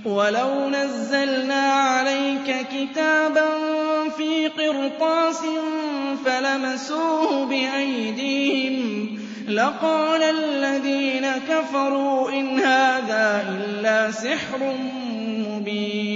وَلَوْ نَزَّلْنَا عَلَيْكَ كِتَابًا فِي قِرْطَاسٍ فَلَمَسُوهُ بِأَيْدِيهِمْ لَقَالَ الَّذِينَ كَفَرُوا إِنْ هَٰذَا إِلَّا سِحْرٌ مُّبِينٌ